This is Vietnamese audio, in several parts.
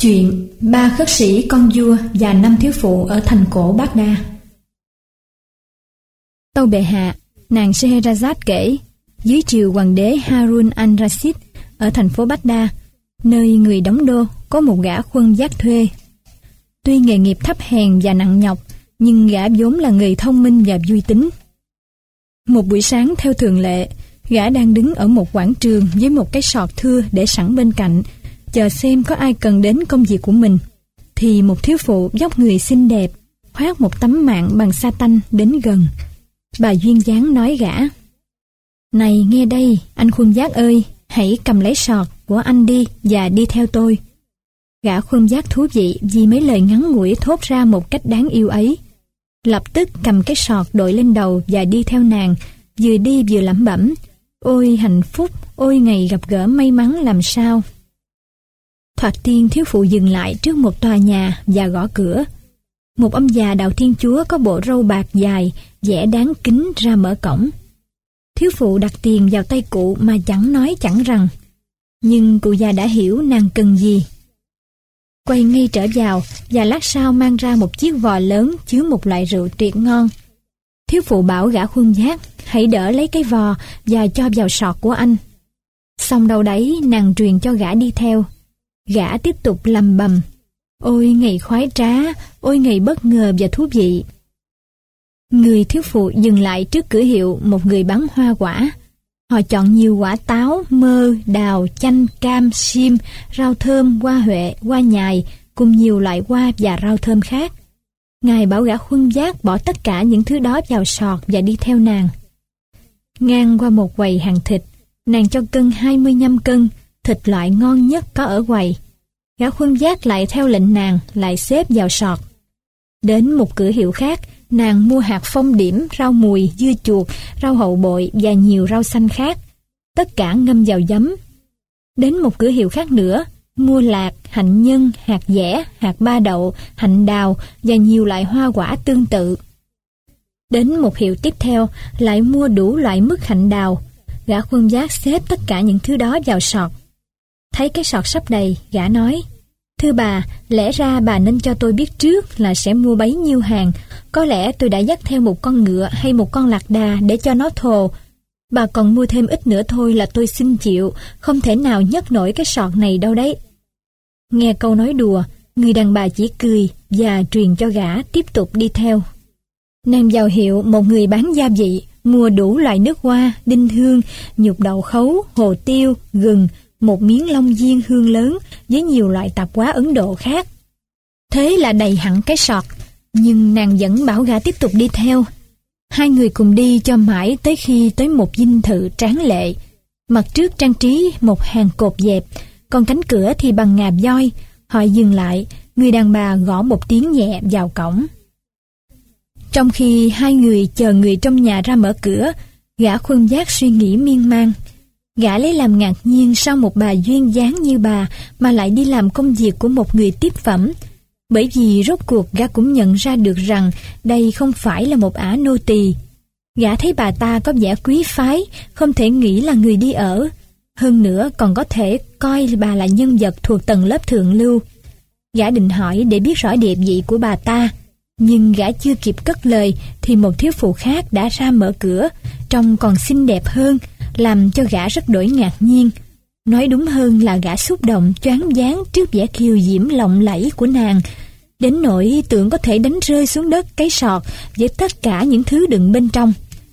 Chuyện ba khất sĩ, con vua và 5 thiếu phụ ở thành cổ Baghdad. Tâu bệ hạ, nàng Scheherazade kể, dưới triều hoàng đế Harun al-Rashid ở thành phố Baghdad, nơi người đóng đô, có một gã khuân vác thuê. Tuy nghề nghiệp thấp hèn và nặng nhọc, nhưng gã vốn là người thông minh và vui tính. Một buổi sáng theo thường lệ, gã đang đứng ở một quảng trường với một cái sọt thưa để sẵn bên cạnh, chờ xem có ai cần đến công việc của mình, thì một thiếu phụ vóc người xinh đẹp, khoác một tấm mạn bằng sa tanh đến gần. Bà duyên dáng nói gã: "Này nghe đây, anh khuân vác ơi, hãy cầm lấy sọt của anh đi và đi theo tôi." Gã khuân vác thú vị vì mấy lời ngắn ngủi thốt ra một cách đáng yêu ấy. Lập tức cầm cái sọt đội lên đầu và đi theo nàng, vừa đi vừa lẩm bẩm: "Ôi hạnh phúc, ôi ngày gặp gỡ may mắn làm sao." Thoạt tiên thiếu phụ dừng lại trước một tòa nhà và gõ cửa. Một ông già đạo Thiên Chúa có bộ râu bạc dài, vẻ đáng kính ra mở cổng. Thiếu phụ đặt tiền vào tay cụ mà chẳng nói chẳng rằng. Nhưng cụ già đã hiểu nàng cần gì. Quay ngay trở vào và lát sau mang ra một chiếc vò lớn chứa một loại rượu tuyệt ngon. Thiếu phụ bảo gã khuân vác hãy đỡ lấy cái vò và cho vào sọt của anh. Xong đâu đấy nàng truyền cho gã đi theo. Gã tiếp tục lầm bầm: "Ôi ngày khoái trá, ôi ngày bất ngờ và thú vị." Người thiếu phụ dừng lại trước cửa hiệu một người bán hoa quả. Họ chọn nhiều quả táo, mơ, đào, chanh, cam, sim, rau thơm, hoa huệ, hoa nhài cùng nhiều loại hoa và rau thơm khác. Ngài bảo gã khuân vác bỏ tất cả những thứ đó vào sọt và đi theo nàng. Ngang qua một quầy hàng thịt, nàng cho cân 25 cân, thịt loại ngon nhất có ở quầy. Gã khuân vác lại theo lệnh nàng, lại xếp vào sọt. Đến một cửa hiệu khác, nàng mua hạt phong điểm, rau mùi, dưa chuột, rau hậu bội và nhiều rau xanh khác. Tất cả ngâm vào giấm. Đến một cửa hiệu khác nữa, mua lạc, hạnh nhân, hạt dẻ, hạt ba đậu, hạnh đào và nhiều loại hoa quả tương tự. Đến một hiệu tiếp theo, lại mua đủ loại mứt hạnh đào. Gã khuân vác xếp tất cả những thứ đó vào sọt. Thấy cái sọt sắp đầy, gã nói: "Thưa bà, lẽ ra bà nên cho tôi biết trước là sẽ mua bấy nhiêu hàng. Có lẽ tôi đã dắt theo một con ngựa hay một con lạc đà để cho nó thồ. Bà còn mua thêm ít nữa thôi là tôi xin chịu, không thể nào nhấc nổi cái sọt này đâu đấy." Nghe câu nói đùa, người đàn bà chỉ cười và truyền cho gã tiếp tục đi theo. Nàng vào hiệu một người bán gia vị, mua đủ loại nước hoa, đinh hương, nhục đậu khấu, hồ tiêu, gừng, một miếng long diên hương lớn với nhiều loại tạp hóa Ấn Độ khác. Thế là đầy hẳn cái sọt, nhưng nàng vẫn bảo gã tiếp tục đi theo. Hai người cùng đi cho mãi tới khi tới một dinh thự tráng lệ. Mặt trước trang trí một hàng cột dẹp, còn cánh cửa thì bằng ngà voi. Họ dừng lại, người đàn bà gõ một tiếng nhẹ vào cổng. Trong khi hai người chờ người trong nhà ra mở cửa, gã khuân vác suy nghĩ miên man. Gã lấy làm ngạc nhiên sao một bà duyên dáng như bà mà lại đi làm công việc của một người tiếp phẩm. Bởi vì rốt cuộc gã cũng nhận ra được rằng đây không phải là một ả nô tỳ. Gã thấy bà ta có vẻ quý phái, không thể nghĩ là người đi ở. Hơn nữa còn có thể coi bà là nhân vật thuộc tầng lớp thượng lưu. Gã định hỏi để biết rõ địa vị của bà ta, nhưng gã chưa kịp cất lời thì một thiếu phụ khác đã ra mở cửa, trông còn xinh đẹp hơn, làm cho gã rất đổi ngạc nhiên. Nói đúng hơn là gã xúc động choáng váng trước vẻ kiều diễm lộng lẫy của nàng, đến nỗi tưởng có thể đánh rơi xuống đất cái sọt với tất cả những thứ đựng bên trong.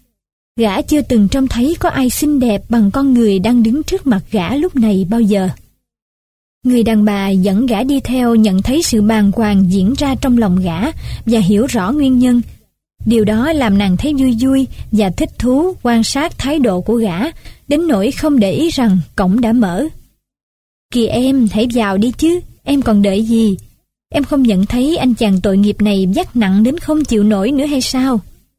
Gã chưa từng trông thấy có ai xinh đẹp bằng con người đang đứng trước mặt gã lúc này bao giờ. Người đàn bà dẫn gã đi theo nhận thấy sự bàng hoàng diễn ra trong lòng gã và hiểu rõ nguyên nhân. Điều đó làm nàng thấy vui vui và thích thú quan sát thái độ của gã, đến nỗi không để ý rằng cổng đã mở. "Kìa em, hãy vào đi chứ, em còn đợi gì? Em không nhận thấy anh chàng tội nghiệp này vác nặng đến không chịu nổi nữa hay sao?"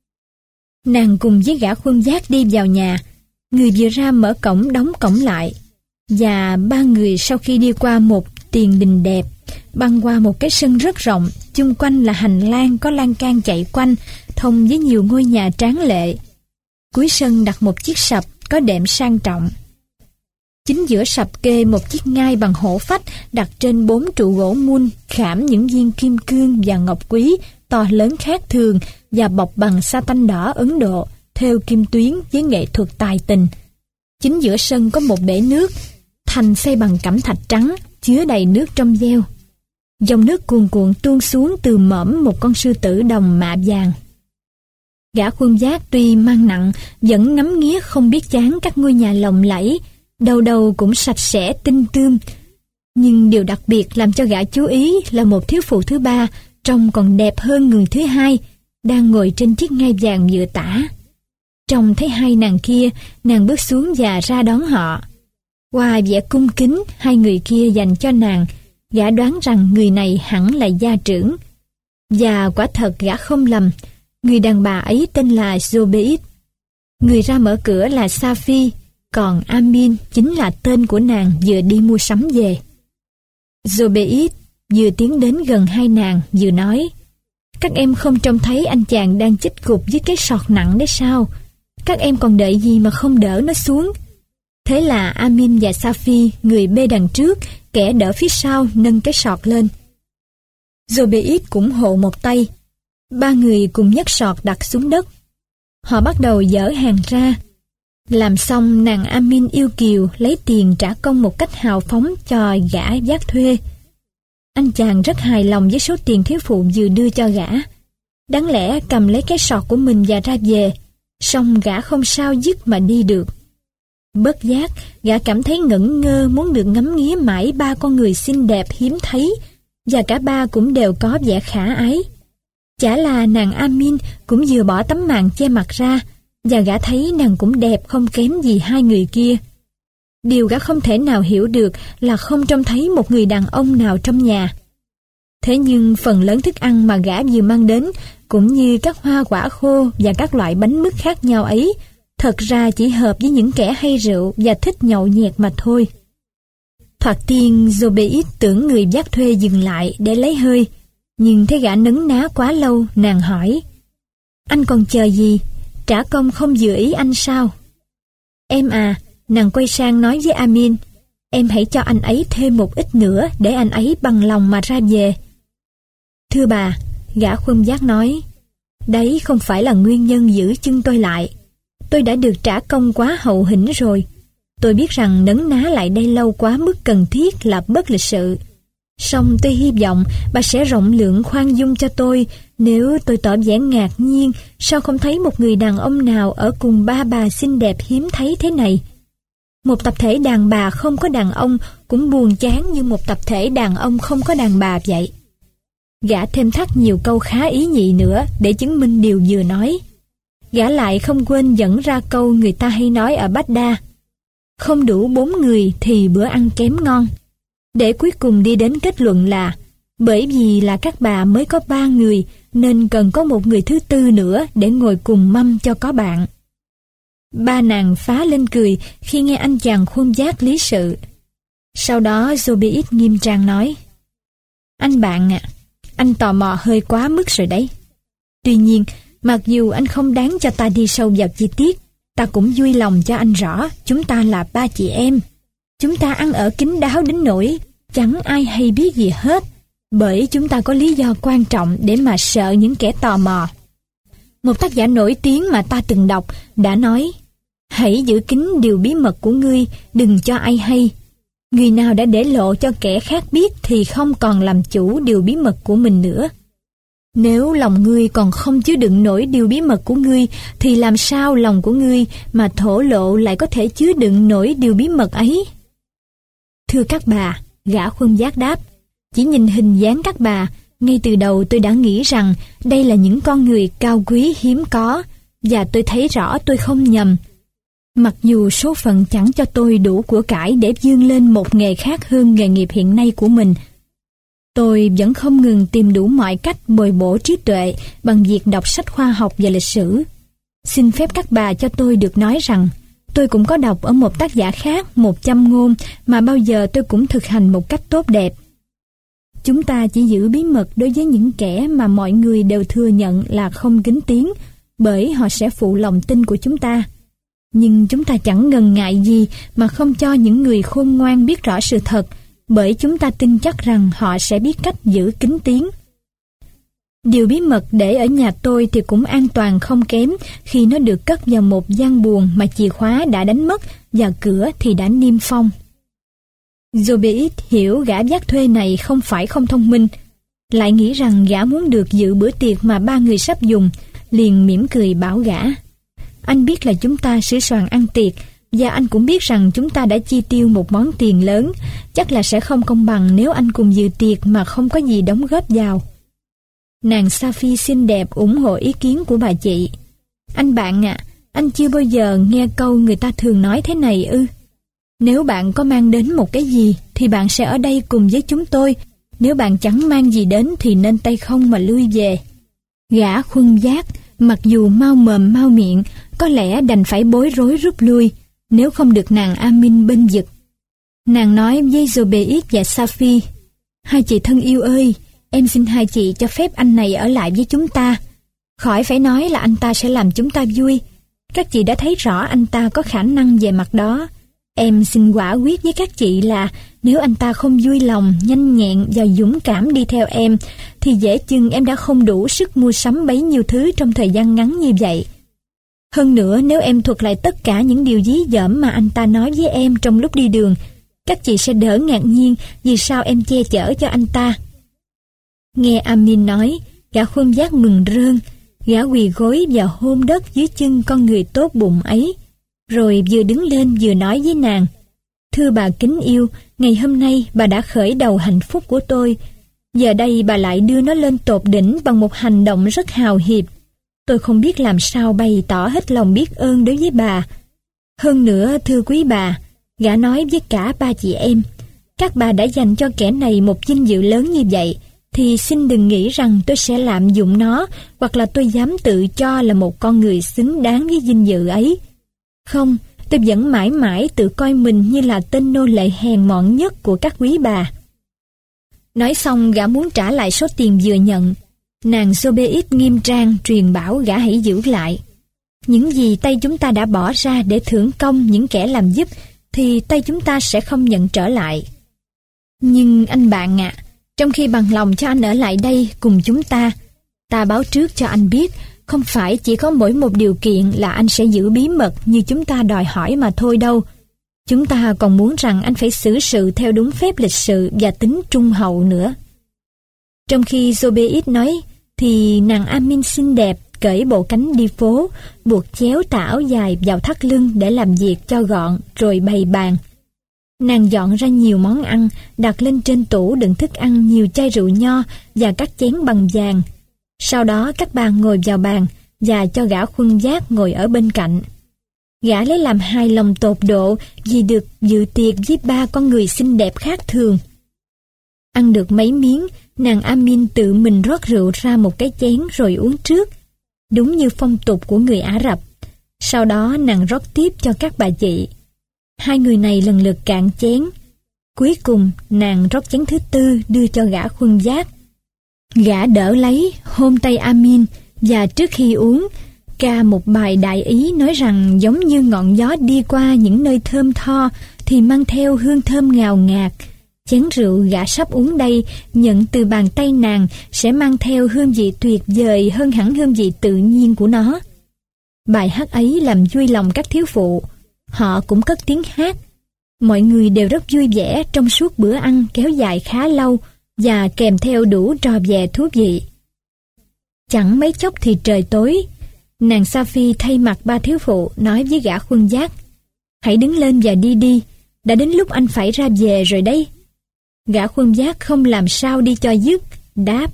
Nàng cùng với gã khuân vác đi vào nhà. Người vừa ra mở cổng đóng cổng lại. Và ba người sau khi đi qua một tiền đình đẹp, băng qua một cái sân rất rộng, chung quanh là hành lang có lan can chạy quanh, thông với nhiều ngôi nhà tráng lệ. Cuối sân đặt một chiếc sập có đệm sang trọng. Chính giữa sập kê một chiếc ngai bằng hổ phách đặt trên 4 trụ gỗ mun khảm những viên kim cương và ngọc quý to lớn khác thường và bọc bằng sa tanh đỏ Ấn Độ, thêu kim tuyến với nghệ thuật tài tình. Chính giữa sân có một bể nước, thành xây bằng cẩm thạch trắng, chứa đầy nước trong veo. Dòng nước cuồn cuộn tuôn xuống từ mõm một con sư tử đồng mạ vàng. Gã khuân vác tuy mang nặng, vẫn ngắm nghía không biết chán các ngôi nhà lộng lẫy, đầu đầu cũng sạch sẽ tinh tươm. Nhưng điều đặc biệt làm cho gã chú ý là một thiếu phụ thứ ba, trông còn đẹp hơn người thứ hai, đang ngồi trên chiếc ngai vàng vừa tả. Trông thấy hai nàng kia, nàng bước xuống và ra đón họ. Qua vẻ cung kính hai người kia dành cho nàng, gã đoán rằng người này hẳn là gia trưởng. Và quả thật gã không lầm, người đàn bà ấy tên là Zobeid. Người ra mở cửa là Safi, còn Amin chính là tên của nàng vừa đi mua sắm về. Zobeid vừa tiến đến gần hai nàng vừa nói: "Các em không trông thấy anh chàng đang chích cục với cái sọt nặng đấy sao? Các em còn đợi gì mà không đỡ nó xuống?" Thế là Amin và Safi, người bê đằng trước, kẻ đỡ phía sau, nâng cái sọt lên. Zobeid cũng hộ một tay. Ba người cùng nhấc sọt đặt xuống đất. Họ bắt đầu dỡ hàng ra. Làm xong, nàng Amin yêu kiều lấy tiền trả công một cách hào phóng cho gã vác thuê. Anh chàng rất hài lòng với số tiền thiếu phụ vừa đưa cho gã. Đáng lẽ cầm lấy cái sọt của mình và ra về, song gã không sao dứt mà đi được. Bất giác, gã cảm thấy ngẩn ngơ muốn được ngắm nghía mãi ba con người xinh đẹp hiếm thấy, và cả ba cũng đều có vẻ khả ái. Chả là nàng Amin cũng vừa bỏ tấm màn che mặt ra, và gã thấy nàng cũng đẹp không kém gì hai người kia. Điều gã không thể nào hiểu được là không trông thấy một người đàn ông nào trong nhà. Thế nhưng phần lớn thức ăn mà gã vừa mang đến, cũng như các hoa quả khô và các loại bánh mứt khác nhau ấy, thật ra chỉ hợp với những kẻ hay rượu và thích nhậu nhẹt mà thôi. Thoạt tiên, Zobeid tưởng người vác thuê dừng lại để lấy hơi, nhưng thấy gã nấn ná quá lâu, nàng hỏi: "Anh còn chờ gì? Trả công không vừa ý anh sao?" "Em à," nàng quay sang nói với Amin, "em hãy cho anh ấy thêm một ít nữa để anh ấy bằng lòng mà ra về." "Thưa bà," gã khuân vác nói, "đấy không phải là nguyên nhân giữ chân tôi lại. Tôi đã được trả công quá hậu hĩnh rồi. Tôi biết rằng nấn ná lại đây lâu quá mức cần thiết là bất lịch sự. Song tôi hy vọng bà sẽ rộng lượng khoan dung cho tôi nếu tôi tỏ vẻ ngạc nhiên sao không thấy một người đàn ông nào ở cùng ba bà xinh đẹp hiếm thấy thế này. Một tập thể đàn bà không có đàn ông cũng buồn chán như một tập thể đàn ông không có đàn bà vậy." Gã thêm thắt nhiều câu khá ý nhị nữa để chứng minh điều vừa nói. Gã lại không quên dẫn ra câu người ta hay nói ở Baghdad: "Không đủ 4 người thì bữa ăn kém ngon." Để cuối cùng đi đến kết luận là bởi vì là các bà mới có 3 người nên cần có một người thứ tư nữa để ngồi cùng mâm cho có bạn. Ba nàng phá lên cười khi nghe anh chàng khuân vác lý sự. Sau đó Zobeid nghiêm trang nói: "Anh bạn ạ, anh tò mò hơi quá mức rồi đấy. Tuy nhiên, mặc dù anh không đáng cho ta đi sâu vào chi tiết, ta cũng vui lòng cho anh rõ chúng ta là 3 chị em. Chúng ta ăn ở kín đáo đến nỗi chẳng ai hay biết gì hết, bởi chúng ta có lý do quan trọng để mà sợ những kẻ tò mò. Một tác giả nổi tiếng mà ta từng đọc đã nói: hãy giữ kín điều bí mật của ngươi, đừng cho ai hay. Người nào đã để lộ cho kẻ khác biết thì không còn làm chủ điều bí mật của mình nữa. Nếu lòng ngươi còn không chứa đựng nổi điều bí mật của ngươi, thì làm sao lòng của ngươi mà thổ lộ lại có thể chứa đựng nổi điều bí mật ấy?" "Thưa các bà," gã khuân vác đáp, "chỉ nhìn hình dáng các bà, ngay từ đầu tôi đã nghĩ rằng đây là những con người cao quý hiếm có, và tôi thấy rõ tôi không nhầm. Mặc dù số phận chẳng cho tôi đủ của cải để vươn lên một nghề khác hơn nghề nghiệp hiện nay của mình, tôi vẫn không ngừng tìm đủ mọi cách bồi bổ trí tuệ bằng việc đọc sách khoa học và lịch sử. Xin phép các bà cho tôi được nói rằng tôi cũng có đọc ở một tác giả khác 100 ngôn mà bao giờ tôi cũng thực hành một cách tốt đẹp. Chúng ta chỉ giữ bí mật đối với những kẻ mà mọi người đều thừa nhận là không kính tiếng, bởi họ sẽ phụ lòng tin của chúng ta. Nhưng chúng ta chẳng ngần ngại gì mà không cho những người khôn ngoan biết rõ sự thật, bởi chúng ta tin chắc rằng họ sẽ biết cách giữ kín tiếng. Điều bí mật để ở nhà tôi thì cũng an toàn không kém khi nó được cất vào một gian buồng mà chìa khóa đã đánh mất và cửa thì đã niêm phong. Zobeid hiểu gã vác thuê này không phải không thông minh, lại nghĩ rằng gã muốn được dự bữa tiệc mà ba người sắp dùng, liền mỉm cười bảo gã: anh biết là chúng ta sửa soạn ăn tiệc, và anh cũng biết rằng chúng ta đã chi tiêu một món tiền lớn, chắc là sẽ không công bằng nếu anh cùng dự tiệc mà không có gì đóng góp vào. Nàng Safi xinh đẹp ủng hộ ý kiến của bà chị. Anh bạn ạ, anh chưa bao giờ nghe câu người ta thường nói thế này ư? Nếu bạn có mang đến một cái gì thì bạn sẽ ở đây cùng với chúng tôi, nếu bạn chẳng mang gì đến thì nên tay không mà lui về. Gã khuân vác, mặc dù mau mồm mau miệng, có lẽ đành phải bối rối rút lui, nếu không được nàng Amin bênh vực. Nàng nói với Zobeid và Safi: hai chị thân yêu ơi, em xin hai chị cho phép anh này ở lại với chúng ta. Khỏi phải nói là anh ta sẽ làm chúng ta vui. Các chị đã thấy rõ anh ta có khả năng về mặt đó. Em xin quả quyết với các chị là nếu anh ta không vui lòng, nhanh nhẹn và dũng cảm đi theo em, thì dễ chừng em đã không đủ sức mua sắm bấy nhiêu thứ trong thời gian ngắn như vậy. Hơn nữa, nếu em thuật lại tất cả những điều dí dỏm mà anh ta nói với em trong lúc đi đường, các chị sẽ đỡ ngạc nhiên vì sao em che chở cho anh ta. Nghe Amin nói, gã khuân vác mừng rơn, gã quỳ gối và hôn đất dưới chân con người tốt bụng ấy, rồi vừa đứng lên vừa nói với nàng: thưa bà kính yêu, ngày hôm nay bà đã khởi đầu hạnh phúc của tôi. Giờ đây bà lại đưa nó lên tột đỉnh bằng một hành động rất hào hiệp. Tôi không biết làm sao bày tỏ hết lòng biết ơn đối với bà. Hơn nữa, thưa quý bà, gã nói với cả ba chị em, các bà đã dành cho kẻ này một vinh dự lớn như vậy, thì xin đừng nghĩ rằng tôi sẽ lạm dụng nó, hoặc là tôi dám tự cho là một con người xứng đáng với vinh dự ấy. Không, tôi vẫn mãi mãi tự coi mình như là tên nô lệ hèn mọn nhất của các quý bà. Nói xong, gã muốn trả lại số tiền vừa nhận. Nàng Zobeid nghiêm trang truyền bảo gã hãy giữ lại. Những gì tay chúng ta đã bỏ ra để thưởng công những kẻ làm giúp, thì tay chúng ta sẽ không nhận trở lại. Nhưng anh bạn ạ, trong khi bằng lòng cho anh ở lại đây cùng chúng ta, ta báo trước cho anh biết, không phải chỉ có mỗi một điều kiện là anh sẽ giữ bí mật như chúng ta đòi hỏi mà thôi đâu. Chúng ta còn muốn rằng anh phải xử sự theo đúng phép lịch sự và tính trung hậu nữa. Trong khi Zobeid nói, thì nàng Amin xinh đẹp cởi bộ cánh đi phố, buộc chéo tà áo dài vào thắt lưng để làm việc cho gọn, rồi bày bàn. Nàng dọn ra nhiều món ăn, đặt lên trên tủ đựng thức ăn nhiều chai rượu nho và các chén bằng vàng. Sau đó các bà ngồi vào bàn và cho gã khuân vác ngồi ở bên cạnh. Gã lấy làm hài lòng tột độ vì được dự tiệc với ba con người xinh đẹp khác thường. Ăn được mấy miếng, nàng Amin tự mình rót rượu ra một cái chén rồi uống trước, đúng như phong tục của người Ả Rập. Sau đó nàng rót tiếp cho các bà chị. Hai người này lần lượt cạn chén. Cuối cùng nàng rót chén thứ tư đưa cho gã khuân vác. Gã đỡ lấy, hôn tay Amin, và trước khi uống, ca một bài đại ý nói rằng giống như ngọn gió đi qua những nơi thơm tho thì mang theo hương thơm ngào ngạt. Chén rượu gã sắp uống đây, nhận từ bàn tay nàng, sẽ mang theo hương vị tuyệt vời hơn hẳn hương vị tự nhiên của nó. Bài hát ấy làm vui lòng các thiếu phụ. Họ cũng cất tiếng hát. Mọi người đều rất vui vẻ trong suốt bữa ăn kéo dài khá lâu và kèm theo đủ trò vè thú vị. Chẳng mấy chốc thì trời tối. Nàng Safi thay mặt ba thiếu phụ nói với gã khuân vác: hãy đứng lên và đi đi, đã đến lúc anh phải ra về rồi đấy. Gã khuân vác không làm sao đi cho dứt, đáp: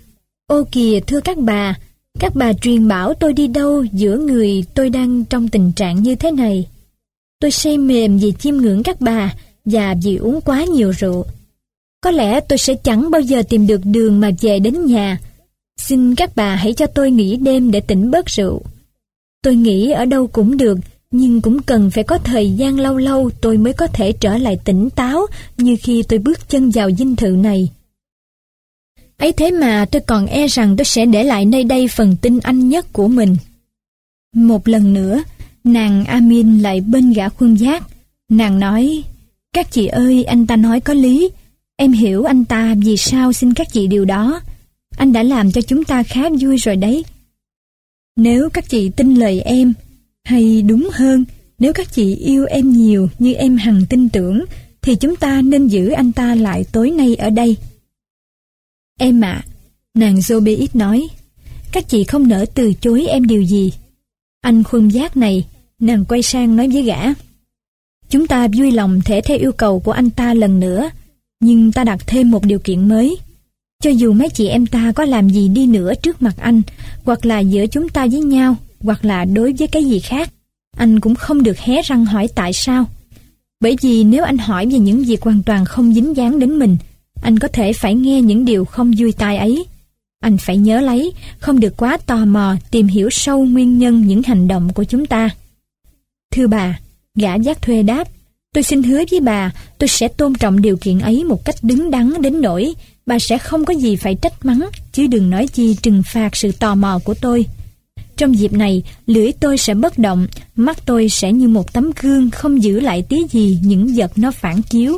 ô kìa thưa các bà truyền bảo tôi đi đâu giữa người tôi đang trong tình trạng như thế này. Tôi say mềm vì chiêm ngưỡng các bà và vì uống quá nhiều rượu. Có lẽ tôi sẽ chẳng bao giờ tìm được đường mà về đến nhà. Xin các bà hãy cho tôi nghỉ đêm để tỉnh bớt rượu. Tôi nghĩ ở đâu cũng được, nhưng cũng cần phải có thời gian lâu lâu tôi mới có thể trở lại tỉnh táo như khi tôi bước chân vào dinh thự này. Ấy thế mà tôi còn e rằng tôi sẽ để lại nơi đây phần tinh anh nhất của mình. Một lần nữa, Nàng Amin lại bên gã khuân giác. Nàng nói, các chị ơi, anh ta nói có lý. Em hiểu anh ta vì sao xin các chị điều đó. Anh đã làm cho chúng ta khá vui rồi đấy. Nếu các chị tin lời em, hay đúng hơn, nếu các chị yêu em nhiều như em hằng tin tưởng, thì chúng ta nên giữ anh ta lại tối nay ở đây. Em ạ, nàng Zobeid nói, các chị không nỡ từ chối em điều gì. Anh khuân giác này, nàng quay sang nói với gã, chúng ta vui lòng thể theo yêu cầu của anh ta lần nữa, nhưng ta đặt thêm một điều kiện mới. Cho dù mấy chị em ta có làm gì đi nữa trước mặt anh, hoặc là giữa chúng ta với nhau, hoặc là đối với cái gì khác, anh cũng không được hé răng hỏi tại sao. Bởi vì nếu anh hỏi về những việc hoàn toàn không dính dáng đến mình, anh có thể phải nghe những điều không vui tai ấy. Anh phải nhớ lấy, không được quá tò mò tìm hiểu sâu nguyên nhân những hành động của chúng ta. Thưa bà, gã giác thuê đáp, tôi xin hứa với bà, tôi sẽ tôn trọng điều kiện ấy một cách đứng đắn đến nỗi bà sẽ không có gì phải trách mắng, chứ đừng nói chi trừng phạt sự tò mò của tôi. Trong dịp này, lưỡi tôi sẽ bất động, mắt tôi sẽ như một tấm gương không giữ lại tí gì những vật nó phản chiếu.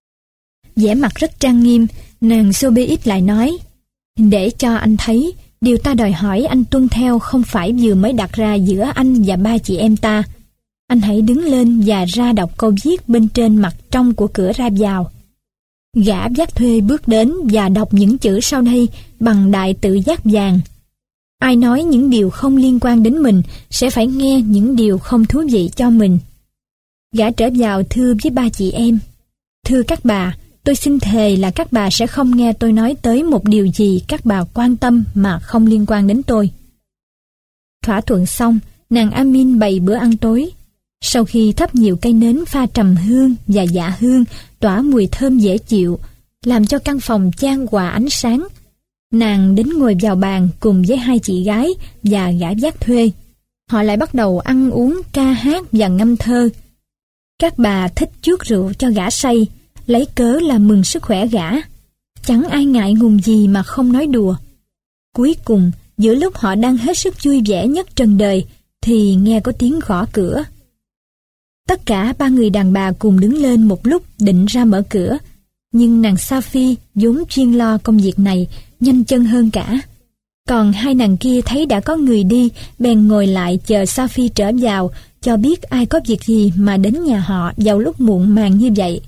Vẻ mặt rất trang nghiêm, nàng Zobeid lại nói, để cho anh thấy, điều ta đòi hỏi anh tuân theo không phải vừa mới đặt ra giữa anh và ba chị em ta. Anh hãy đứng lên và ra đọc câu viết bên trên mặt trong của cửa ra vào. Gã giác thuê bước đến và đọc những chữ sau đây bằng đại tự giác vàng. Ai nói những điều không liên quan đến mình sẽ phải nghe những điều không thú vị cho mình. Gã trở vào thưa với ba chị em, thưa các bà, tôi xin thề là các bà sẽ không nghe tôi nói tới một điều gì các bà quan tâm mà không liên quan đến tôi. Thỏa thuận xong, nàng Amin bày bữa ăn tối. Sau khi thắp nhiều cây nến pha trầm hương và dạ hương tỏa mùi thơm dễ chịu, làm cho căn phòng chan hòa ánh sáng, nàng đến ngồi vào bàn cùng với hai chị gái và gã giác thuê. Họ lại bắt đầu ăn uống, ca hát và ngâm thơ. Các bà thích chuốc rượu cho gã say, lấy cớ là mừng sức khỏe gã. Chẳng ai ngại ngùng gì mà không nói đùa. Cuối cùng, giữa lúc họ đang hết sức vui vẻ nhất trần đời, thì nghe có tiếng gõ cửa. Tất cả ba người đàn bà cùng đứng lên một lúc định ra mở cửa, nhưng nàng Safi vốn chuyên lo công việc này nhanh chân hơn cả. Còn hai nàng kia thấy đã có người đi, bèn ngồi lại chờ Safi trở vào, cho biết ai có việc gì mà đến nhà họ vào lúc muộn màng như vậy.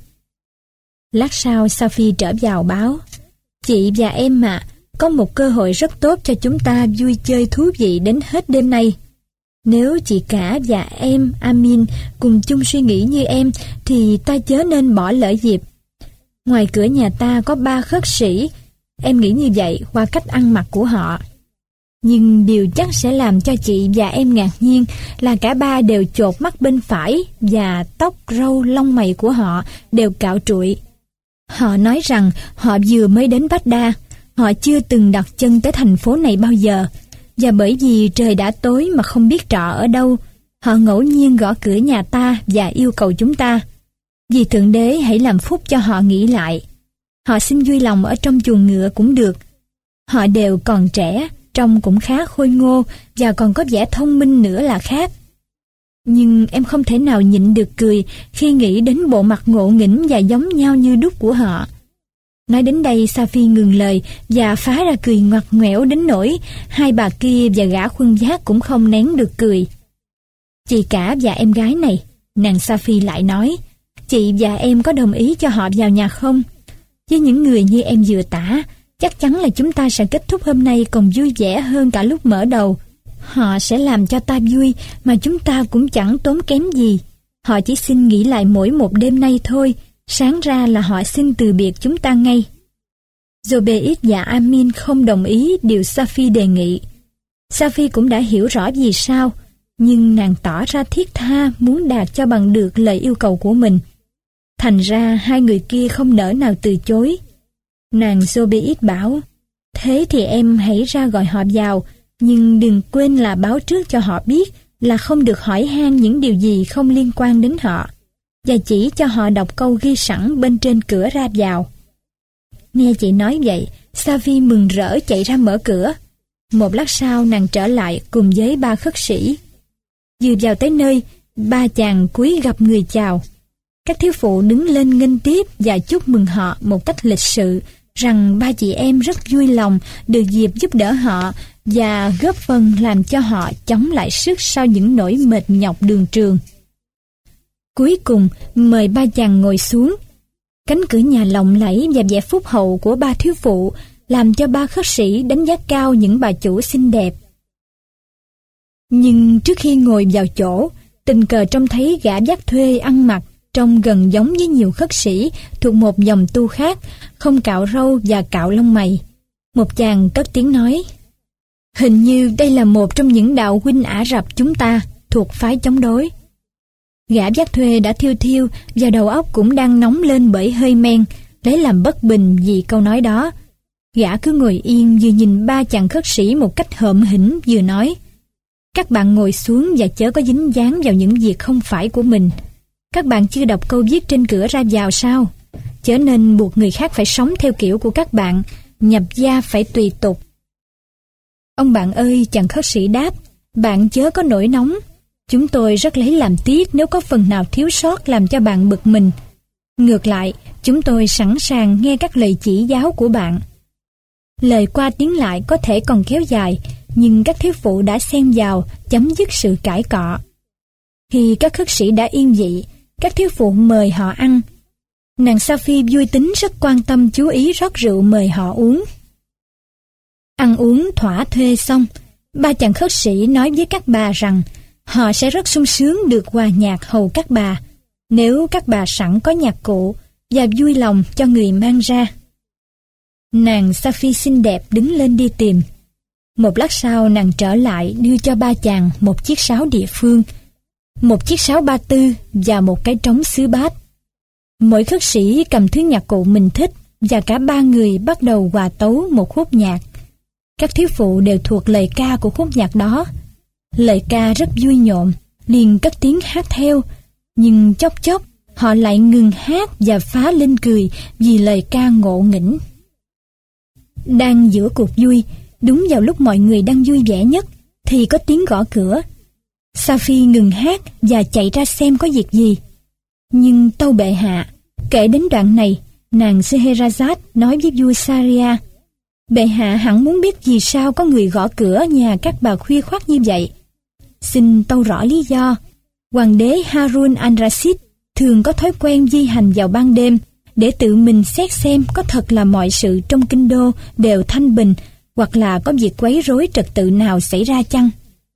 Lát sau Safi trở vào báo, chị và em ạ, có một cơ hội rất tốt cho chúng ta vui chơi thú vị đến hết đêm nay. Nếu chị cả và em Amin cùng chung suy nghĩ như em, thì ta chớ nên bỏ lỡ dịp. Ngoài cửa nhà ta có 3 khất sĩ, em nghĩ như vậy qua cách ăn mặc của họ. Nhưng điều chắc sẽ làm cho chị và em ngạc nhiên là cả ba đều chột mắt bên phải và tóc râu lông mày của họ đều cạo trụi. Họ nói rằng họ vừa mới đến Baghdad, họ chưa từng đặt chân tới thành phố này bao giờ, và bởi vì trời đã tối mà không biết trọ ở đâu, họ ngẫu nhiên gõ cửa nhà ta và yêu cầu chúng ta. Vì Thượng Đế hãy làm phúc cho họ nghĩ lại. Họ xin vui lòng ở trong chuồng ngựa cũng được. Họ đều còn trẻ, trông cũng khá khôi ngô và còn có vẻ thông minh nữa là khác. Nhưng em không thể nào nhịn được cười khi nghĩ đến bộ mặt ngộ nghĩnh và giống nhau như đúc của họ. Nói đến đây, Safi ngừng lời và phá ra cười ngoặt ngoẻo đến nỗi hai bà kia và gã khuân giác cũng không nén được cười. Chị cả và em gái này, nàng Safi lại nói, chị và em có đồng ý cho họ vào nhà không? Với những người như em vừa tả, chắc chắn là chúng ta sẽ kết thúc hôm nay còn vui vẻ hơn cả lúc mở đầu. Họ sẽ làm cho ta vui mà chúng ta cũng chẳng tốn kém gì. Họ chỉ xin nghỉ lại mỗi một đêm nay thôi, sáng ra là họ xin từ biệt chúng ta ngay. Zobeid và Amin không đồng ý điều Safi đề nghị. Safi cũng đã hiểu rõ vì sao, nhưng nàng tỏ ra thiết tha muốn đạt cho bằng được lời yêu cầu của mình. Thành ra hai người kia không nỡ nào từ chối. Nàng Zobeid bảo, thế thì em hãy ra gọi họ vào, nhưng đừng quên là báo trước cho họ biết là không được hỏi han những điều gì không liên quan đến họ, và chỉ cho họ đọc câu ghi sẵn bên trên cửa ra vào. Nghe chị nói vậy, Safi mừng rỡ chạy ra mở cửa. Một lát sau nàng trở lại cùng với 3 khất sĩ. Vừa vào tới nơi, ba chàng cúi gặp người chào. Các thiếu phụ đứng lên nghênh tiếp và chúc mừng họ một cách lịch sự rằng ba chị em rất vui lòng được dịp giúp đỡ họ và góp phần làm cho họ chống lại sức sau những nỗi mệt nhọc đường trường. Cuối cùng mời ba chàng ngồi xuống. Cánh cửa nhà lộng lẫy và vẻ phúc hậu của ba thiếu phụ làm cho ba khất sĩ đánh giá cao những bà chủ xinh đẹp. Nhưng trước khi ngồi vào chỗ, tình cờ trông thấy gã dắt thuê ăn mặc trông gần giống với nhiều khất sĩ thuộc một dòng tu khác, không cạo râu và cạo lông mày. Một chàng cất tiếng nói: "Hình như đây là một trong những đạo huynh Ả Rập chúng ta, thuộc phái chống đối." Gã dắt thuê đã thiêu thiêu và đầu óc cũng đang nóng lên bởi hơi men, lấy làm bất bình vì câu nói đó. Gã cứ ngồi yên vừa nhìn ba chàng khất sĩ một cách hợm hĩnh vừa nói: "Các bạn ngồi xuống và chớ có dính dáng vào những việc không phải của mình. Các bạn chưa đọc câu viết trên cửa ra vào sao? Chớ nên buộc người khác phải sống theo kiểu của các bạn, nhập gia phải tùy tục." "Ông bạn ơi," chàng khất sĩ đáp, "bạn chớ có nổi nóng. Chúng tôi rất lấy làm tiếc nếu có phần nào thiếu sót làm cho bạn bực mình. Ngược lại, chúng tôi sẵn sàng nghe các lời chỉ giáo của bạn." Lời qua tiếng lại có thể còn kéo dài, nhưng các thiếu phụ đã xen vào, chấm dứt sự cãi cọ. Khi các khất sĩ đã yên vị, các thiếu phụ mời họ ăn. Nàng Sa-phi vui tính rất quan tâm chú ý rót rượu mời họ uống. Ăn uống thỏa thuê xong, ba chàng khất sĩ nói với các bà rằng họ sẽ rất sung sướng được hòa nhạc hầu các bà, nếu các bà sẵn có nhạc cụ và vui lòng cho người mang ra. Nàng Sa-phi xinh đẹp đứng lên đi tìm. Một lát sau nàng trở lại đưa cho ba chàng một chiếc sáo địa phương, một chiếc sáo ba tư và một cái trống sứ bát. Mỗi khất sĩ cầm thứ nhạc cụ mình thích và cả ba người bắt đầu hòa tấu một khúc nhạc. Các thiếu phụ đều thuộc lời ca của khúc nhạc đó. Lời ca rất vui nhộn, liền cất tiếng hát theo, nhưng chốc chốc họ lại ngừng hát và phá lên cười vì lời ca ngộ nghĩnh. Đang giữa cuộc vui, đúng vào lúc mọi người đang vui vẻ nhất, thì có tiếng gõ cửa. Sa-phi ngừng hát và chạy ra xem có việc gì. Nhưng tâu bệ hạ, kể đến đoạn này, nàng Scheherazade nói với vua Sharia: "Bệ hạ hẳn muốn biết vì sao có người gõ cửa nhà các bà khuya khoắt như vậy. Xin tâu rõ lý do." Hoàng đế Harun al-Rashid thường có thói quen di hành vào ban đêm để tự mình xét xem có thật là mọi sự trong kinh đô đều thanh bình, hoặc là có việc quấy rối trật tự nào xảy ra chăng.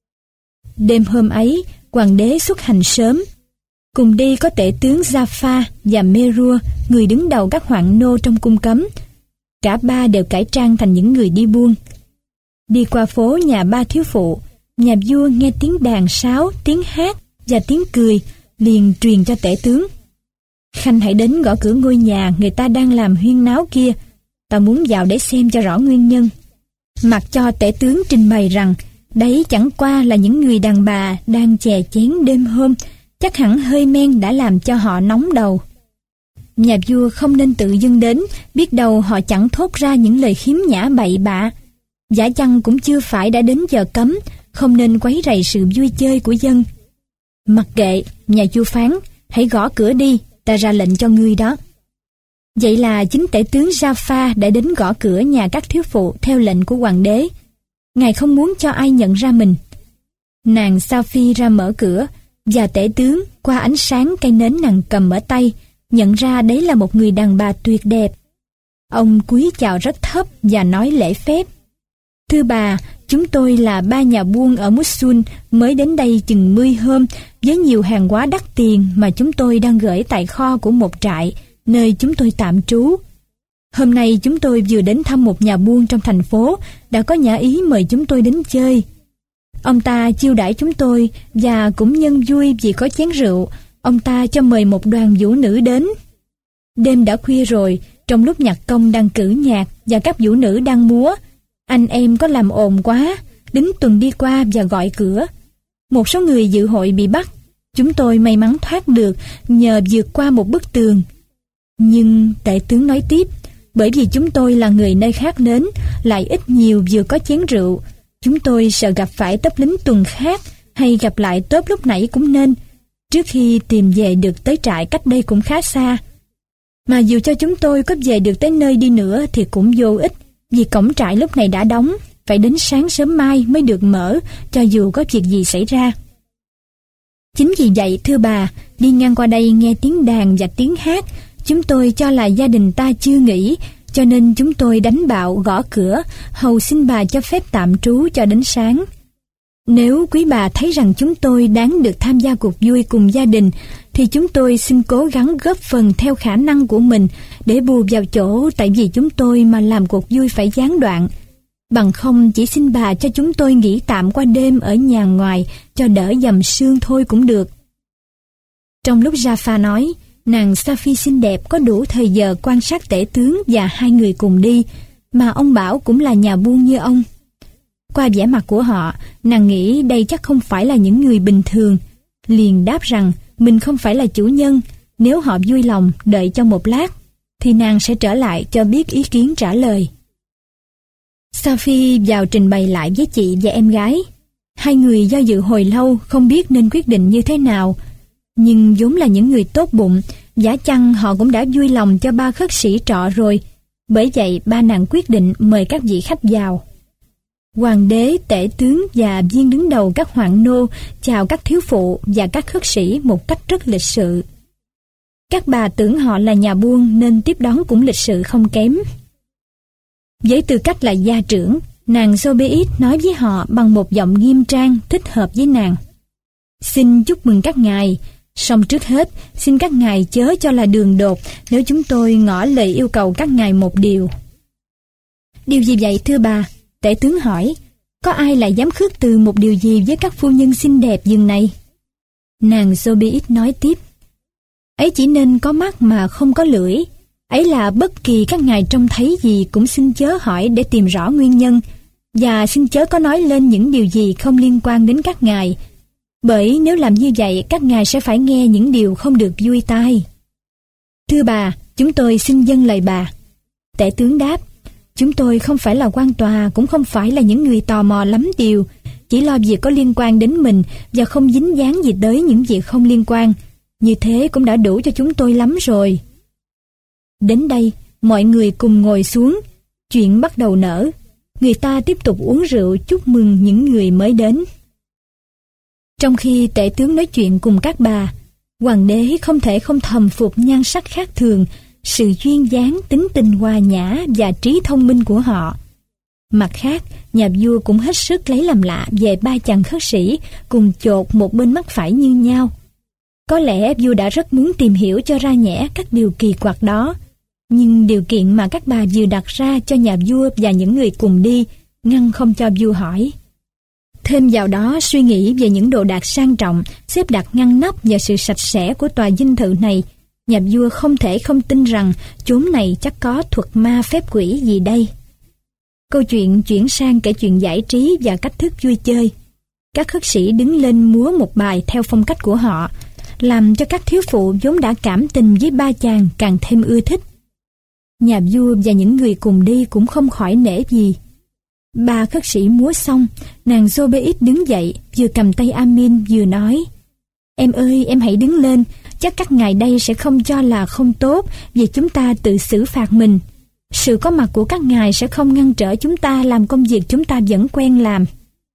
Đêm hôm ấy, hoàng đế xuất hành sớm. Cùng đi có tể tướng Jaffa và Merua, người đứng đầu các hoạn nô trong cung cấm. Cả ba đều cải trang thành những người đi buôn. Đi qua phố nhà ba thiếu phụ, nhà vua nghe tiếng đàn sáo, tiếng hát và tiếng cười, liền truyền cho tể tướng: "Khanh hãy đến gõ cửa ngôi nhà người ta đang làm huyên náo kia. Ta muốn vào để xem cho rõ nguyên nhân." Mặc cho tể tướng trình bày rằng đấy chẳng qua là những người đàn bà đang chè chén đêm hôm, chắc hẳn hơi men đã làm cho họ nóng đầu. Nhà vua không nên tự dưng đến, biết đâu họ chẳng thốt ra những lời khiếm nhã bậy bạ. Giả chăng cũng chưa phải đã đến giờ cấm, không nên quấy rầy sự vui chơi của dân. Mặc kệ, nhà vua phán, hãy gõ cửa đi, ta ra lệnh cho ngươi đó. Vậy là chính tể tướng Jaffa đã đến gõ cửa nhà các thiếu phụ theo lệnh của hoàng đế. Ngài không muốn cho ai nhận ra mình. Nàng Sa-phi ra mở cửa, và tể tướng qua ánh sáng cây nến nàng cầm ở tay nhận ra đấy là một người đàn bà tuyệt đẹp. Ông cúi chào rất thấp và nói lễ phép: "Thưa bà, chúng tôi là ba nhà buôn ở Mosul mới đến đây chừng 10 hôm với nhiều hàng hóa đắt tiền mà chúng tôi đang gửi tại kho của một trại nơi chúng tôi tạm trú. Hôm nay chúng tôi vừa đến thăm một nhà buôn trong thành phố đã có nhã ý mời chúng tôi đến chơi. Ông ta chiêu đãi chúng tôi và cũng nhân vui vì có chén rượu, ông ta cho mời một đoàn vũ nữ đến. Đêm đã khuya rồi, trong lúc nhạc công đang cử nhạc và các vũ nữ đang múa, anh em có làm ồn quá, lính tuần đi qua và gọi cửa. Một số người dự hội bị bắt, chúng tôi may mắn thoát được nhờ vượt qua một bức tường. Nhưng tể tướng nói tiếp, bởi vì chúng tôi là người nơi khác đến, lại ít nhiều vừa có chén rượu, chúng tôi sợ gặp phải tấp lính tuần khác hay gặp lại tốt lúc nãy cũng nên, trước khi tìm về được tới trại cách đây cũng khá xa. Mà dù cho chúng tôi có về được tới nơi đi nữa thì cũng vô ích, vì cổng trại lúc này đã đóng, phải đến sáng sớm mai mới được mở, cho dù có việc gì xảy ra. Chính vì vậy thưa bà, đi ngang qua đây nghe tiếng đàn và tiếng hát, chúng tôi cho là gia đình ta chưa nghỉ, cho nên chúng tôi đánh bạo gõ cửa, hầu xin bà cho phép tạm trú cho đến sáng. Nếu quý bà thấy rằng chúng tôi đáng được tham gia cuộc vui cùng gia đình, thì chúng tôi xin cố gắng góp phần theo khả năng của mình để bù vào chỗ tại vì chúng tôi mà làm cuộc vui phải gián đoạn. Bằng không chỉ xin bà cho chúng tôi nghỉ tạm qua đêm ở nhà ngoài cho đỡ dầm sương thôi cũng được. Trong lúc Jaffa nói, nàng Sa-phi xinh đẹp có đủ thời giờ quan sát tể tướng và hai người cùng đi, mà ông bảo cũng là nhà buôn như ông. Qua vẻ mặt của họ, nàng nghĩ đây chắc không phải là những người bình thường, liền đáp rằng mình không phải là chủ nhân, nếu họ vui lòng đợi cho một lát, thì nàng sẽ trở lại cho biết ý kiến trả lời. Sa-phi vào trình bày lại với chị và em gái. Hai người do dự hồi lâu không biết nên quyết định như thế nào, nhưng vốn là những người tốt bụng, giả chăng họ cũng đã vui lòng cho ba khất sĩ trọ rồi, bởi vậy ba nàng quyết định mời các vị khách vào. Hoàng đế, tể tướng và viên đứng đầu các hoạn nô chào các thiếu phụ và các khất sĩ một cách rất lịch sự. Các bà tưởng họ là nhà buôn nên tiếp đón cũng lịch sự không kém. Với tư cách là gia trưởng, nàng Zobeid nói với họ bằng một giọng nghiêm trang thích hợp với nàng. Xin chúc mừng các ngài, song trước hết xin các ngài chớ cho là đường đột nếu chúng tôi ngỏ lời yêu cầu các ngài một điều. Điều gì vậy thưa bà? Tể tướng hỏi. Có ai lại dám khước từ một điều gì với các phu nhân xinh đẹp dường này? Nàng Zobeid nói tiếp. Ấy chỉ nên có mắt mà không có lưỡi. Ấy là bất kỳ các ngài trông thấy gì cũng xin chớ hỏi để tìm rõ nguyên nhân, và xin chớ có nói lên những điều gì không liên quan đến các ngài, bởi nếu làm như vậy các ngài sẽ phải nghe những điều không được vui tai. Thưa bà, chúng tôi xin dâng lời bà. Tể tướng đáp. Chúng tôi không phải là quan tòa, cũng không phải là những người tò mò lắm điều, chỉ lo việc có liên quan đến mình và không dính dáng gì tới những việc không liên quan. Như thế cũng đã đủ cho chúng tôi lắm rồi. Đến đây, mọi người cùng ngồi xuống, chuyện bắt đầu nở. Người ta tiếp tục uống rượu chúc mừng những người mới đến. Trong khi tể tướng nói chuyện cùng các bà, hoàng đế không thể không thầm phục nhan sắc khác thường, sự duyên dáng, tính tình hòa nhã và trí thông minh của họ. Mặt khác, nhà vua cũng hết sức lấy làm lạ về ba chàng khất sĩ cùng chột một bên mắt phải như nhau. Có lẽ vua đã rất muốn tìm hiểu cho ra nhẽ các điều kỳ quặc đó, nhưng điều kiện mà các bà vừa đặt ra cho nhà vua và những người cùng đi ngăn không cho vua hỏi. Thêm vào đó suy nghĩ về những đồ đạc sang trọng, xếp đặt ngăn nắp và sự sạch sẽ của tòa dinh thự này, nhà vua không thể không tin rằng chốn này chắc có thuật ma phép quỷ gì đây. Câu chuyện chuyển sang kể chuyện giải trí và cách thức vui chơi. Các khất sĩ đứng lên múa một bài theo phong cách của họ, làm cho các thiếu phụ vốn đã cảm tình với ba chàng càng thêm ưa thích. Nhà vua và những người cùng đi cũng không khỏi nể gì. Ba khất sĩ múa xong, nàng Zobeid đứng dậy, vừa cầm tay Amin vừa nói: Em ơi, em hãy đứng lên, chắc các ngài đây sẽ không cho là không tốt vì chúng ta tự xử phạt mình. Sự có mặt của các ngài sẽ không ngăn trở chúng ta làm công việc chúng ta vẫn quen làm.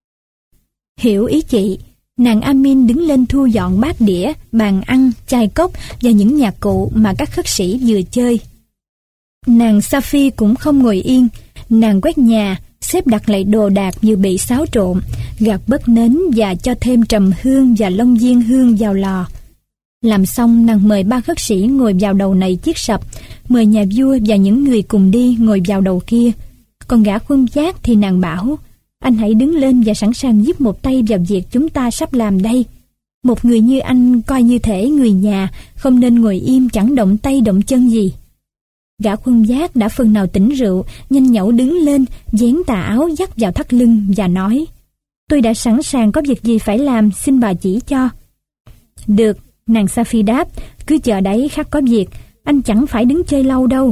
Hiểu ý chị, nàng Amin đứng lên thu dọn bát đĩa, bàn ăn, chai cốc và những nhạc cụ mà các khất sĩ vừa chơi. Nàng Sa-phi cũng không ngồi yên, nàng quét nhà, xếp đặt lại đồ đạc như bị xáo trộn, gạt bớt nến và cho thêm trầm hương và lông diên hương vào lò. Làm xong, nàng mời ba khất sĩ ngồi vào đầu này chiếc sập, mời nhà vua và những người cùng đi ngồi vào đầu kia. Còn gã khuân vác thì nàng bảo: Anh hãy đứng lên và sẵn sàng giúp một tay vào việc chúng ta sắp làm đây. Một người như anh coi như thể người nhà, không nên ngồi im chẳng động tay động chân gì. Gã khuân vác đã phần nào tỉnh rượu, nhanh nhẩu đứng lên, vén tà áo dắt vào thắt lưng và nói: Tôi đã sẵn sàng, có việc gì phải làm, xin bà chỉ cho. Được, nàng Sa-phi đáp, cứ chờ đấy, khắc có việc, anh chẳng phải đứng chơi lâu đâu.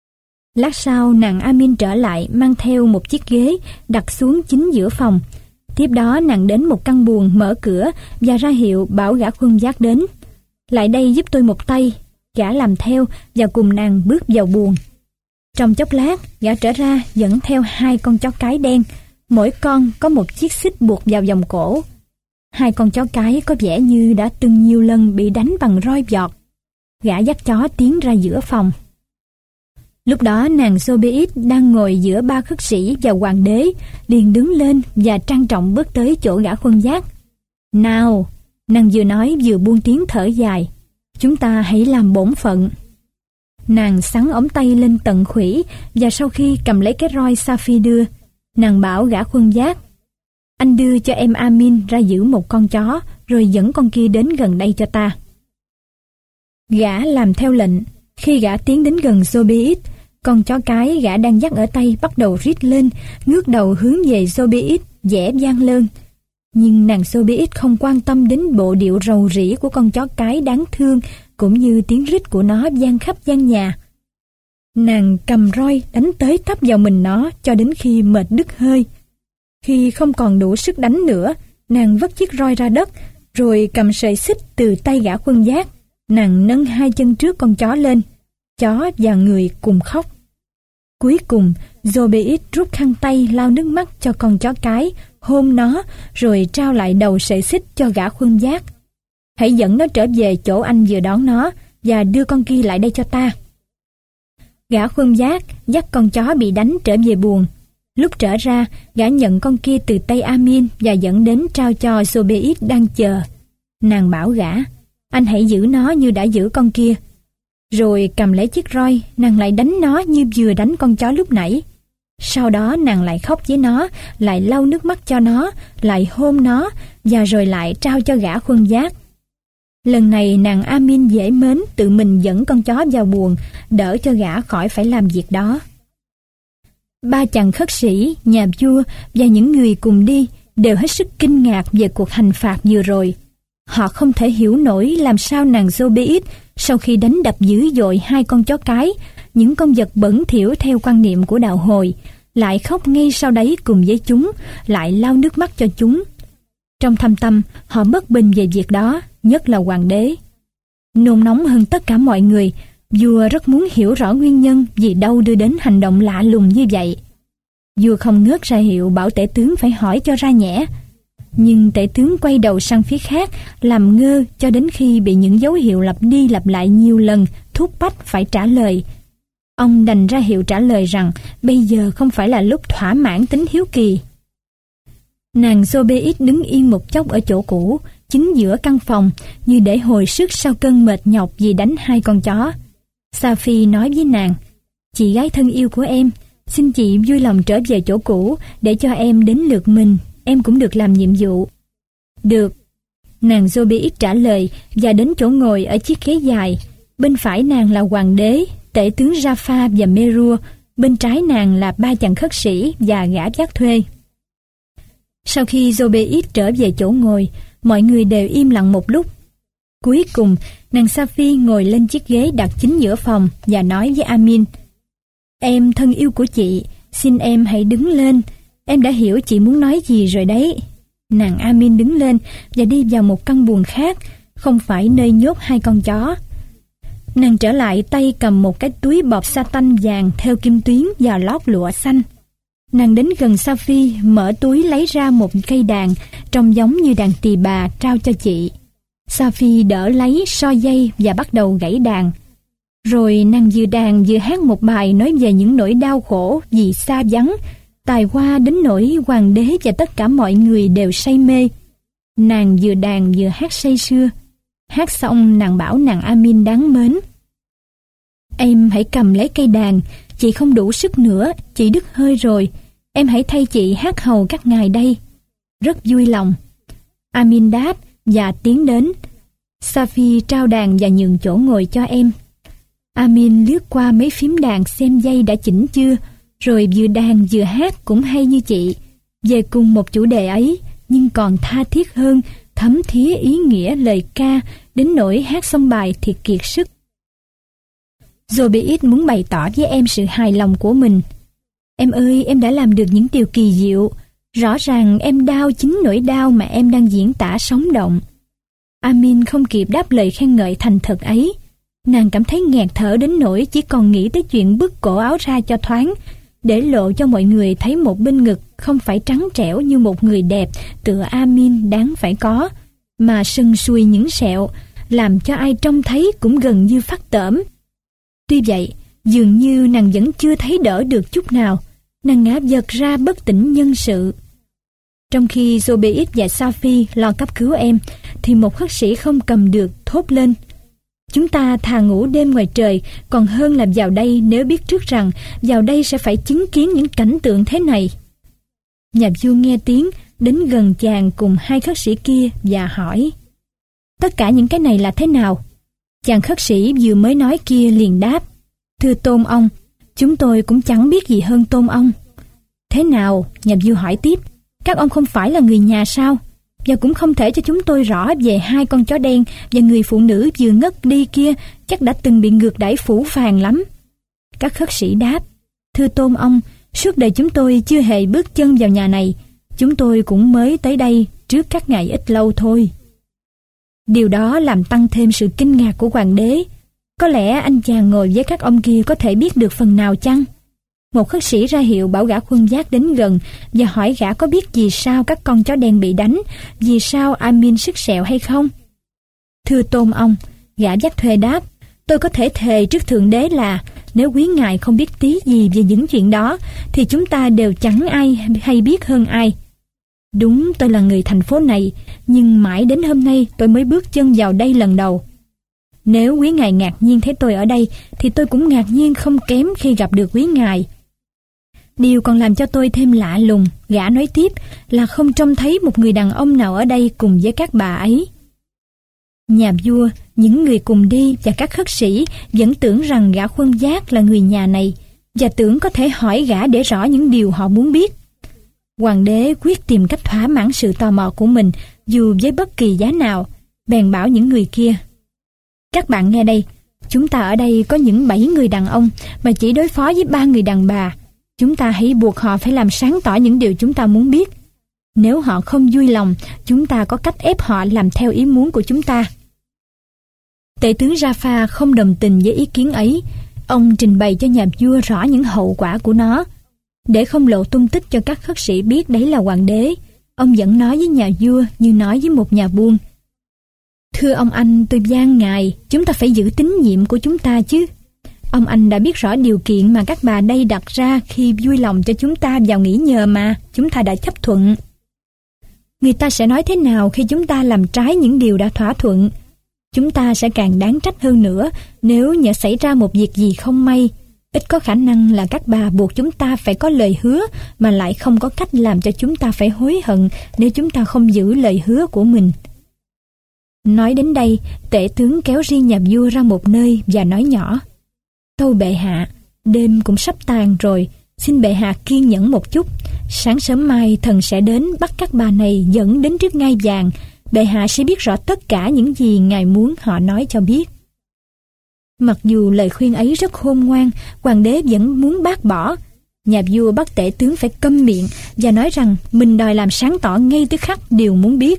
Lát sau nàng Amin trở lại mang theo một chiếc ghế đặt xuống chính giữa phòng. Tiếp đó nàng đến một căn buồng, mở cửa và ra hiệu bảo gã khuân vác đến. Lại đây giúp tôi một tay. Gã làm theo và cùng nàng bước vào buồng. Trong chốc lát, gã trở ra dẫn theo 2 con chó cái đen, mỗi con có một chiếc xích buộc vào vòng cổ. 2 con chó cái có vẻ như đã từng nhiều lần bị đánh bằng roi vọt. Gã dắt chó tiến ra giữa phòng. Lúc đó nàng Zobeid đang ngồi giữa 3 khất sĩ và hoàng đế, liền đứng lên và trang trọng bước tới chỗ gã khuân vác. Nào, nàng vừa nói vừa buông tiếng thở dài, chúng ta hãy làm bổn phận. Nàng xắn ống tay lên tận khuỷu và sau khi cầm lấy cái roi Sa-phi đưa, nàng bảo gã khuân vác: anh đưa cho em Amin ra giữ một con chó, rồi dẫn con kia đến gần đây cho ta. Gã làm theo lệnh. Khi gã tiến đến gần Zobeid, con chó cái gã đang dắt ở tay bắt đầu rít lên, ngước đầu hướng về Zobeid, vẻ vang lơn. Nhưng nàng Zobeid không quan tâm đến bộ điệu rầu rĩ của con chó cái đáng thương, cũng như tiếng rít của nó vang khắp gian nhà. Nàng cầm roi đánh tới tấp vào mình nó cho đến khi mệt đứt hơi. Khi không còn đủ sức đánh nữa, nàng vất chiếc roi ra đất, rồi cầm sợi xích từ tay gã khuân vác. Nàng nâng 2 chân trước con chó lên. Chó và người cùng khóc. Cuối cùng, Zobeid rút khăn tay lau nước mắt cho con chó cái, hôn nó, rồi trao lại đầu sợi xích cho gã khuân vác. Hãy dẫn nó trở về chỗ anh vừa đón nó, và đưa con kia lại đây cho ta. Gã khuân vác dắt con chó bị đánh trở về buồng. Lúc trở ra, gã nhận con kia từ tay Amin và dẫn đến trao cho Zobeid đang chờ. Nàng bảo gã: anh hãy giữ nó như đã giữ con kia. Rồi cầm lấy chiếc roi, nàng lại đánh nó như vừa đánh con chó lúc nãy. Sau đó nàng lại khóc với nó, lại lau nước mắt cho nó, lại hôn nó, và rồi lại trao cho gã khuân vác. Lần này nàng Amin dễ mến tự mình dẫn con chó vào buồng, đỡ cho gã khỏi phải làm việc đó. 3 chàng khất sĩ, nhà vua và những người cùng đi đều hết sức kinh ngạc về cuộc hành phạt vừa rồi. Họ không thể hiểu nổi làm sao nàng Zobeid sau khi đánh đập dữ dội 2 con chó cái, những con vật bẩn thỉu theo quan niệm của đạo Hồi, lại khóc ngay sau đấy cùng với chúng, lại lau nước mắt cho chúng. Trong thâm tâm, họ bất bình về việc đó, nhất là hoàng đế. Nôn nóng hơn tất cả mọi người, vua rất muốn hiểu rõ nguyên nhân vì đâu đưa đến hành động lạ lùng như vậy. Vua không ngớt ra hiệu bảo tể tướng phải hỏi cho ra nhẽ. Nhưng tể tướng quay đầu sang phía khác, làm ngơ cho đến khi bị những dấu hiệu lặp đi lặp lại nhiều lần thúc bách phải trả lời. Ông đành ra hiệu trả lời rằng bây giờ không phải là lúc thỏa mãn tính hiếu kỳ. Nàng Zobeid đứng yên một chốc ở chỗ cũ, chính giữa căn phòng, như để hồi sức sau cơn mệt nhọc vì đánh 2 con chó. Sa-phi nói với nàng: chị gái thân yêu của em, xin chị vui lòng trở về chỗ cũ để cho em đến lượt mình, em cũng được làm nhiệm vụ. Được, nàng Zobeid trả lời và đến chỗ ngồi ở chiếc ghế dài. Bên phải nàng là hoàng đế, tể tướng Jaffa và Meru, bên trái nàng là 3 chàng khất sĩ và gã vác thuê. Sau khi Zobeid trở về chỗ ngồi, mọi người đều im lặng một lúc. Cuối cùng, nàng Sa-phi ngồi lên chiếc ghế đặt chính giữa phòng và nói với Amin: em thân yêu của chị, xin em hãy đứng lên. Em đã hiểu chị muốn nói gì rồi đấy. Nàng Amin đứng lên và đi vào một căn buồng khác, không phải nơi nhốt 2 con chó. Nàng trở lại tay cầm một cái túi bọc sa tanh vàng theo kim tuyến và lót lụa xanh. Nàng đến gần Sa-phi, mở túi lấy ra một cây đàn trông giống như đàn tỳ bà trao cho chị. Sa-phi đỡ lấy so dây và bắt đầu gảy đàn. Rồi nàng vừa đàn vừa hát một bài nói về những nỗi đau khổ vì xa vắng, tài hoa đến nỗi hoàng đế và tất cả mọi người đều say mê. Nàng vừa đàn vừa hát say sưa. Hát xong nàng bảo nàng Amin đáng mến: em hãy cầm lấy cây đàn, chị không đủ sức nữa, chị đứt hơi rồi. Em hãy thay chị hát hầu các ngài đây. Rất vui lòng. Amin đáp và tiến đến. Sa-phi trao đàn và nhường chỗ ngồi cho em. Amin lướt qua mấy phím đàn xem dây đã chỉnh chưa, rồi vừa đàn vừa hát cũng hay như chị, về cùng một chủ đề ấy, nhưng còn tha thiết hơn, thấm thía ý nghĩa lời ca, đến nỗi hát xong bài thì kiệt sức. Zobeid muốn bày tỏ với em sự hài lòng của mình. Em ơi, em đã làm được những điều kỳ diệu. Rõ ràng em đau chính nỗi đau mà em đang diễn tả sống động. Amin không kịp đáp lời khen ngợi thành thật ấy. Nàng cảm thấy nghẹt thở đến nỗi chỉ còn nghĩ tới chuyện bứt cổ áo ra cho thoáng, để lộ cho mọi người thấy một bên ngực không phải trắng trẻo như một người đẹp tựa Amin đáng phải có, mà sưng sùi những sẹo, làm cho ai trông thấy cũng gần như phát tởm. Tuy vậy, dường như nàng vẫn chưa thấy đỡ được chút nào. Nàng ngã vật ra bất tỉnh nhân sự. Trong khi Zobeid và Sophie lo cấp cứu em, thì một khất sĩ không cầm được thốt lên: "Chúng ta thà ngủ đêm ngoài trời còn hơn là vào đây, nếu biết trước rằng vào đây sẽ phải chứng kiến những cảnh tượng thế này." Nhà vua nghe tiếng, đến gần chàng cùng hai khất sĩ kia và hỏi: "Tất cả những cái này là thế nào?" Chàng khất sĩ vừa mới nói kia liền đáp: "Thưa tôn ông, chúng tôi cũng chẳng biết gì hơn tôn ông." "Thế nào?" nhà vua hỏi tiếp. "Các ông không phải là người nhà sao? Và cũng không thể cho chúng tôi rõ về hai con chó đen và người phụ nữ vừa ngất đi kia, chắc đã từng bị ngược đãi phũ phàng lắm." Các khất sĩ đáp: "Thưa tôn ông, suốt đời chúng tôi chưa hề bước chân vào nhà này. Chúng tôi cũng mới tới đây trước các ngày ít lâu thôi." Điều đó làm tăng thêm sự kinh ngạc của hoàng đế. Có lẽ anh chàng ngồi với các ông kia có thể biết được phần nào chăng? Một khất sĩ ra hiệu bảo gã khuân vác đến gần và hỏi gã có biết vì sao các con chó đen bị đánh, vì sao Amin sứt sẹo hay không. "Thưa tôn ông," gã vác thuê đáp, "tôi có thể thề trước thượng đế là nếu quý ngài không biết tí gì về những chuyện đó, thì chúng ta đều chẳng ai hay biết hơn ai. Đúng, tôi là người thành phố này, nhưng mãi đến hôm nay tôi mới bước chân vào đây lần đầu. Nếu quý ngài ngạc nhiên thấy tôi ở đây, thì tôi cũng ngạc nhiên không kém khi gặp được quý ngài. Điều còn làm cho tôi thêm lạ lùng," gã nói tiếp, "là không trông thấy một người đàn ông nào ở đây cùng với các bà ấy." Nhà vua, những người cùng đi và các khất sĩ vẫn tưởng rằng gã khuân vác là người nhà này, và tưởng có thể hỏi gã để rõ những điều họ muốn biết. Hoàng đế quyết tìm cách thỏa mãn sự tò mò của mình dù với bất kỳ giá nào, bèn bảo những người kia: "Các bạn nghe đây, chúng ta ở đây có những 7 người đàn ông mà chỉ đối phó với 3 người đàn bà. Chúng ta hãy buộc họ phải làm sáng tỏ những điều chúng ta muốn biết. Nếu họ không vui lòng, chúng ta có cách ép họ làm theo ý muốn của chúng ta." Tể tướng Jaffa không đồng tình với ý kiến ấy. Ông trình bày cho nhà vua rõ những hậu quả của nó. Để không lộ tung tích cho các khất sĩ biết đấy là hoàng đế, ông vẫn nói với nhà vua như nói với một nhà buôn: "Thưa ông anh, tôi van ngài, chúng ta phải giữ tín nhiệm của chúng ta chứ. Ông anh đã biết rõ điều kiện mà các bà đây đặt ra khi vui lòng cho chúng ta vào nghỉ nhờ mà chúng ta đã chấp thuận. Người ta sẽ nói thế nào khi chúng ta làm trái những điều đã thỏa thuận? Chúng ta sẽ càng đáng trách hơn nữa nếu nhỡ xảy ra một việc gì không may. Ít có khả năng là các bà buộc chúng ta phải có lời hứa mà lại không có cách làm cho chúng ta phải hối hận nếu chúng ta không giữ lời hứa của mình." Nói đến đây, tể tướng kéo riêng nhà vua ra một nơi và nói nhỏ: "Tâu bệ hạ, đêm cũng sắp tàn rồi, xin bệ hạ kiên nhẫn một chút. Sáng sớm mai thần sẽ đến bắt các bà này dẫn đến trước ngai vàng. Bệ hạ sẽ biết rõ tất cả những gì ngài muốn họ nói cho biết." Mặc dù lời khuyên ấy rất khôn ngoan, hoàng đế vẫn muốn bác bỏ. Nhà vua bắt tể tướng phải câm miệng và nói rằng mình đòi làm sáng tỏ ngay tức khắc điều muốn biết.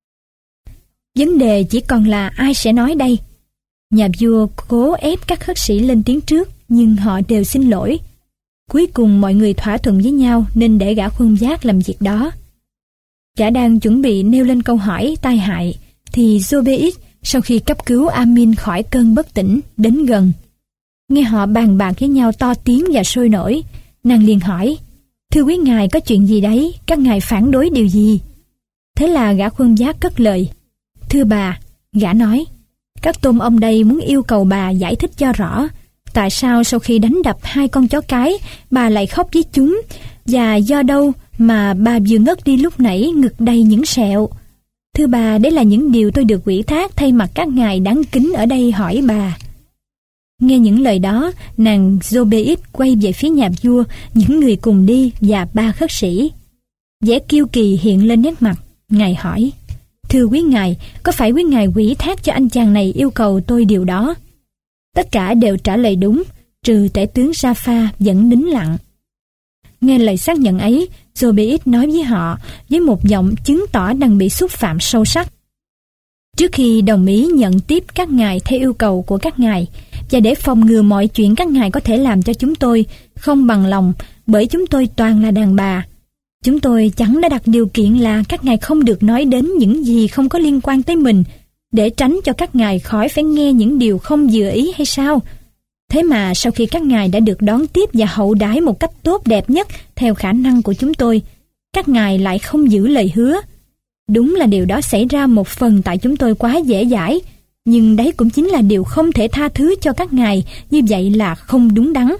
Vấn đề chỉ còn là ai sẽ nói đây. Nhà vua cố ép các khất sĩ lên tiếng trước, nhưng họ đều xin lỗi. Cuối cùng mọi người thỏa thuận với nhau nên để gã khuân vác làm việc đó. Gã đang chuẩn bị nêu lên câu hỏi tai hại, thì Zobeid sau khi cấp cứu Amin khỏi cơn bất tỉnh đến gần. Nghe họ bàn bạc với nhau to tiếng và sôi nổi, nàng liền hỏi: "Thưa quý ngài, có chuyện gì đấy? Các ngài phản đối điều gì?" Thế là gã khuân vác cất lời: "Thưa bà," gã nói, "các tôn ông đây muốn yêu cầu bà giải thích cho rõ tại sao sau khi đánh đập 2 con chó cái, bà lại khóc với chúng, và do đâu mà bà vừa ngất đi lúc nãy ngực đầy những sẹo. Thưa bà, đấy là những điều tôi được ủy thác thay mặt các ngài đáng kính ở đây hỏi bà." Nghe những lời đó, nàng Zobeid quay về phía nhà vua, những người cùng đi và 3 khất sĩ. Vẻ kiêu kỳ hiện lên nét mặt. Ngài hỏi: "Thưa quý ngài, có phải quý ngài ủy thác cho anh chàng này yêu cầu tôi điều đó?" Tất cả đều trả lời đúng, trừ tể tướng Jaffa vẫn nín lặng. Nghe lời xác nhận ấy, Zobeid nói với họ với một giọng chứng tỏ đang bị xúc phạm sâu sắc. Trước khi đồng ý nhận tiếp các ngài theo yêu cầu của các ngài, và để phòng ngừa mọi chuyện các ngài có thể làm cho chúng tôi không bằng lòng, bởi chúng tôi toàn là đàn bà, chúng tôi chẳng đã đặt điều kiện là các ngài không được nói đến những gì không có liên quan tới mình, để tránh cho các ngài khỏi phải nghe những điều không vừa ý hay sao? Thế mà sau khi các ngài đã được đón tiếp và hậu đãi một cách tốt đẹp nhất theo khả năng của chúng tôi, các ngài lại không giữ lời hứa. Đúng là điều đó xảy ra một phần tại chúng tôi quá dễ dãi, nhưng đấy cũng chính là điều không thể tha thứ cho các ngài, như vậy là không đúng đắn.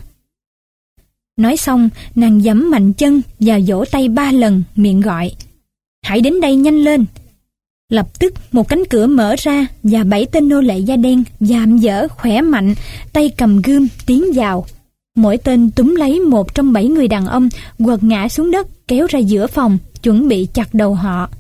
Nói xong, nàng giẫm mạnh chân và vỗ tay 3 lần, miệng gọi: "Hãy đến đây nhanh lên!" Lập tức một cánh cửa mở ra và 7 tên nô lệ da đen, dạm dở, khỏe mạnh, tay cầm gươm tiến vào. Mỗi tên túm lấy một trong 7 người đàn ông, quật ngã xuống đất, kéo ra giữa phòng, chuẩn bị chặt đầu họ.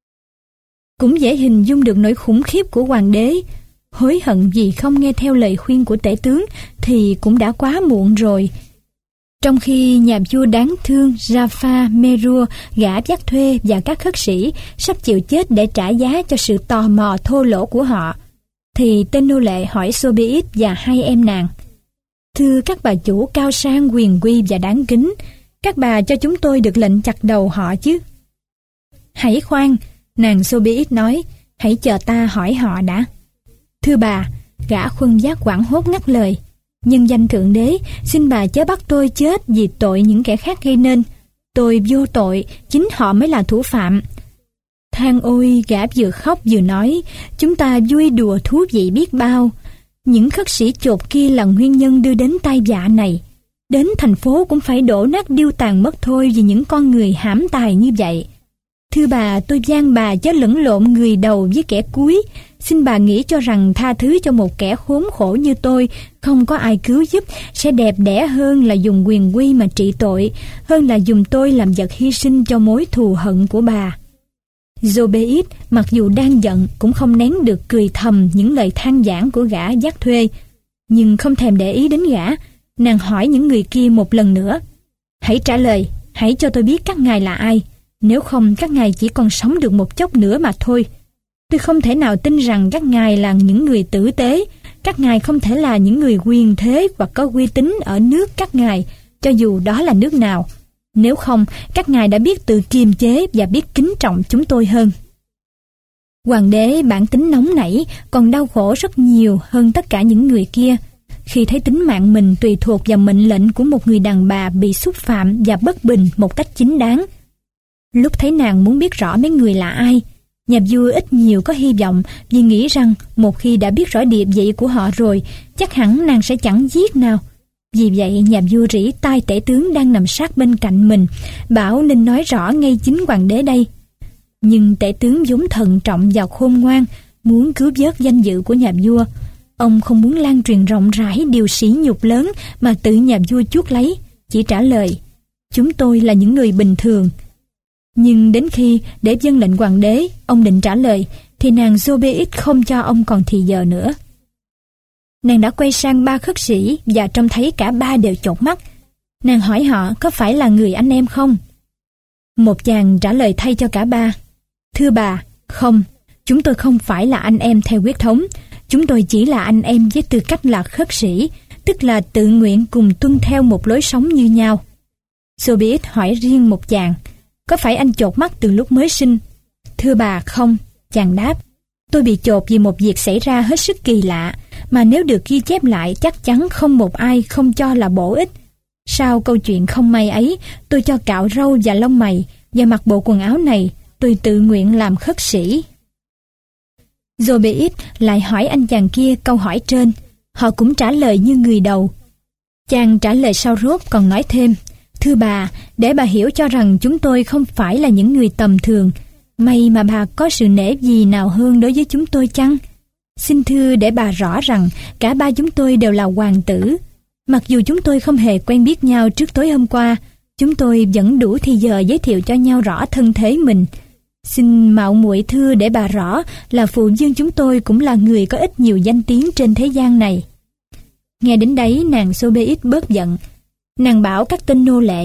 Cũng dễ hình dung được nỗi khủng khiếp của hoàng đế. Hối hận vì không nghe theo lời khuyên của tể tướng thì cũng đã quá muộn rồi. Trong khi nhà vua đáng thương Jafar Merua, gã dắt thuê và các khất sĩ sắp chịu chết để trả giá cho sự tò mò thô lỗ của họ, thì tên nô lệ hỏi Zobeid và 2 em nàng: "Thưa các bà chủ cao sang, quyền quy và đáng kính, các bà cho chúng tôi được lệnh chặt đầu họ chứ?" "Hãy khoan," nàng Zobeid nói, "hãy chờ ta hỏi họ đã." "Thưa bà," gã khuân vác hoảng hốt ngắt lời, "nhân danh Thượng Đế, xin bà chớ bắt tôi chết vì tội những kẻ khác gây nên. Tôi vô tội, chính họ mới là thủ phạm." Than ôi, gã vừa khóc vừa nói, "Chúng ta vui đùa thú vị biết bao. Những khất sĩ chột kia là nguyên nhân đưa đến tai vạ này. Đến thành phố cũng phải đổ nát điêu tàn mất thôi vì những con người hãm tài như vậy. Thưa bà, tôi van bà chớ lẫn lộn người đầu với kẻ cuối. Xin bà nghĩ cho rằng tha thứ cho một kẻ khốn khổ như tôi, không có ai cứu giúp, sẽ đẹp đẽ hơn là dùng quyền quy mà trị tội, hơn là dùng tôi làm vật hy sinh cho mối thù hận của bà." Zobeid mặc dù đang giận cũng không nén được cười thầm những lời than vãn của gã dắt thuê, nhưng không thèm để ý đến gã. Nàng hỏi những người kia một lần nữa: "Hãy trả lời, hãy cho tôi biết các ngài là ai. Nếu không, các ngài chỉ còn sống được một chốc nữa mà thôi. Tôi không thể nào tin rằng các ngài là những người tử tế. Các ngài không thể là những người quyền thế và có uy tín ở nước các ngài, cho dù đó là nước nào. Nếu không, các ngài đã biết tự kiềm chế và biết kính trọng chúng tôi hơn." Hoàng đế bản tính nóng nảy, còn đau khổ rất nhiều hơn tất cả những người kia, khi thấy tính mạng mình tùy thuộc vào mệnh lệnh của một người đàn bà bị xúc phạm và bất bình một cách chính đáng. Lúc thấy nàng muốn biết rõ mấy người là ai, nhà vua ít nhiều có hy vọng, vì nghĩ rằng một khi đã biết rõ địa vị của họ rồi, chắc hẳn nàng sẽ chẳng giết nào. Vì vậy nhà vua rỉ tai tể tướng đang nằm sát bên cạnh mình, bảo nên nói rõ ngay chính hoàng đế đây. Nhưng tể tướng vốn thận trọng và khôn ngoan, muốn cứu vớt danh dự của nhà vua. Ông không muốn lan truyền rộng rãi điều sỉ nhục lớn mà tự nhà vua chuốc lấy, chỉ trả lời: "Chúng tôi là những người bình thường." Nhưng đến khi để vâng lệnh hoàng đế, ông định trả lời, thì nàng Zobeid không cho ông còn thì giờ nữa. Nàng đã quay sang 3 khất sĩ và trông thấy cả 3 đều chột mắt. Nàng hỏi họ có phải là người anh em không. Một chàng trả lời thay cho cả 3: "Thưa bà, không, chúng tôi không phải là anh em theo huyết thống. Chúng tôi chỉ là anh em với tư cách là khất sĩ, tức là tự nguyện cùng tuân theo một lối sống như nhau." Zobeid hỏi riêng một chàng: "Có phải anh chột mắt từ lúc mới sinh?" "Thưa bà, không," chàng đáp. "Tôi bị chột vì một việc xảy ra hết sức kỳ lạ, mà nếu được ghi chép lại chắc chắn không một ai không cho là bổ ích. Sau câu chuyện không may ấy, tôi cho cạo râu và lông mày, và mặc bộ quần áo này, tôi tự nguyện làm khất sĩ." Zobeid lại hỏi anh chàng kia câu hỏi trên. Họ cũng trả lời như người đầu. Chàng trả lời sau rốt còn nói thêm: "Thưa bà, để bà hiểu cho rằng chúng tôi không phải là những người tầm thường. May mà bà có sự nể gì nào hơn đối với chúng tôi chăng? Xin thưa để bà rõ rằng cả 3 chúng tôi đều là hoàng tử. Mặc dù chúng tôi không hề quen biết nhau trước tối hôm qua, chúng tôi vẫn đủ thì giờ giới thiệu cho nhau rõ thân thế mình. Xin mạo muội thưa để bà rõ là phụ vương chúng tôi cũng là người có ít nhiều danh tiếng trên thế gian này." Nghe đến đấy nàng Zobeid bớt giận. Nàng bảo các tên nô lệ: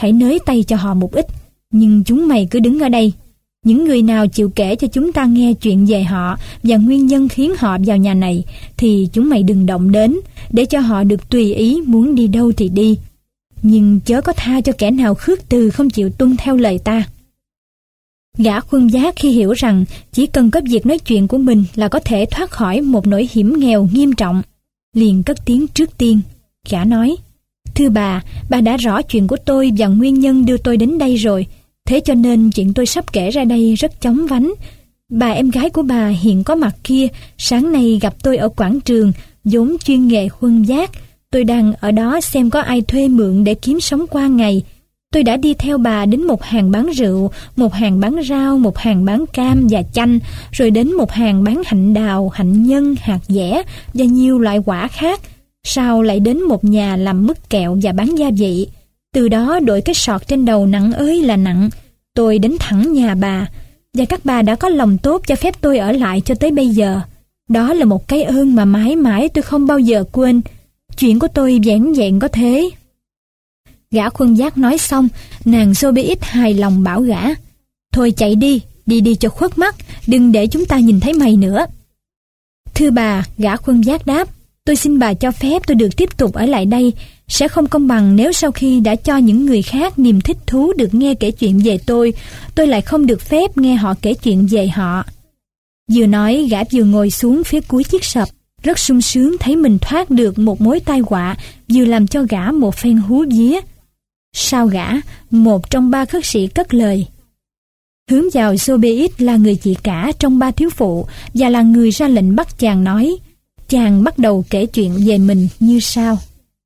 hãy nới tay cho họ một ít, nhưng chúng mày cứ đứng ở đây. Những người nào chịu kể cho chúng ta nghe chuyện về họ và nguyên nhân khiến họ vào nhà này, thì chúng mày đừng động đến, để cho họ được tùy ý muốn đi đâu thì đi. Nhưng chớ có tha cho kẻ nào khước từ không chịu tuân theo lời ta. Gã khuân vác khi hiểu rằng chỉ cần có việc nói chuyện của mình là có thể thoát khỏi một nỗi hiểm nghèo nghiêm trọng, liền cất tiếng trước tiên. Gã nói: "Thưa bà đã rõ chuyện của tôi và nguyên nhân đưa tôi đến đây rồi. Thế cho nên chuyện tôi sắp kể ra đây rất chóng vánh. Bà em gái của bà hiện có mặt kia, sáng nay gặp tôi ở quảng trường, vốn chuyên nghề khuân vác. Tôi đang ở đó xem có ai thuê mượn để kiếm sống qua ngày. Tôi đã đi theo bà đến một hàng bán rượu, một hàng bán rau, một hàng bán cam và chanh, rồi đến một hàng bán hạnh đào, hạnh nhân, hạt dẻ và nhiều loại quả khác. Sau lại đến một nhà làm mứt kẹo và bán gia vị. Từ đó đội cái sọt trên đầu nặng ơi là nặng. Tôi đến thẳng nhà bà, và các bà đã có lòng tốt cho phép tôi ở lại cho tới bây giờ. Đó là một cái ơn mà mãi mãi tôi không bao giờ quên. Chuyện của tôi vẻn vẹn có thế." Gã khuân vác nói xong, nàng Sobeid hài lòng bảo gã: "Thôi chạy đi, đi cho khuất mắt, đừng để chúng ta nhìn thấy mày nữa." "Thưa bà," gã khuân vác đáp, "tôi xin bà cho phép tôi được tiếp tục ở lại đây. Sẽ không công bằng nếu sau khi đã cho những người khác niềm thích thú được nghe kể chuyện về tôi lại không được phép nghe họ kể chuyện về họ." Vừa nói, gã vừa ngồi xuống phía cuối chiếc sập, rất sung sướng thấy mình thoát được một mối tai họa, vừa làm cho gã một phen hú vía. Sau gã, một trong ba khất sĩ cất lời. Hướng vào Sobeid là người chị cả trong ba thiếu phụ và là người ra lệnh bắt chàng nói. Chàng bắt đầu kể chuyện về mình như sau.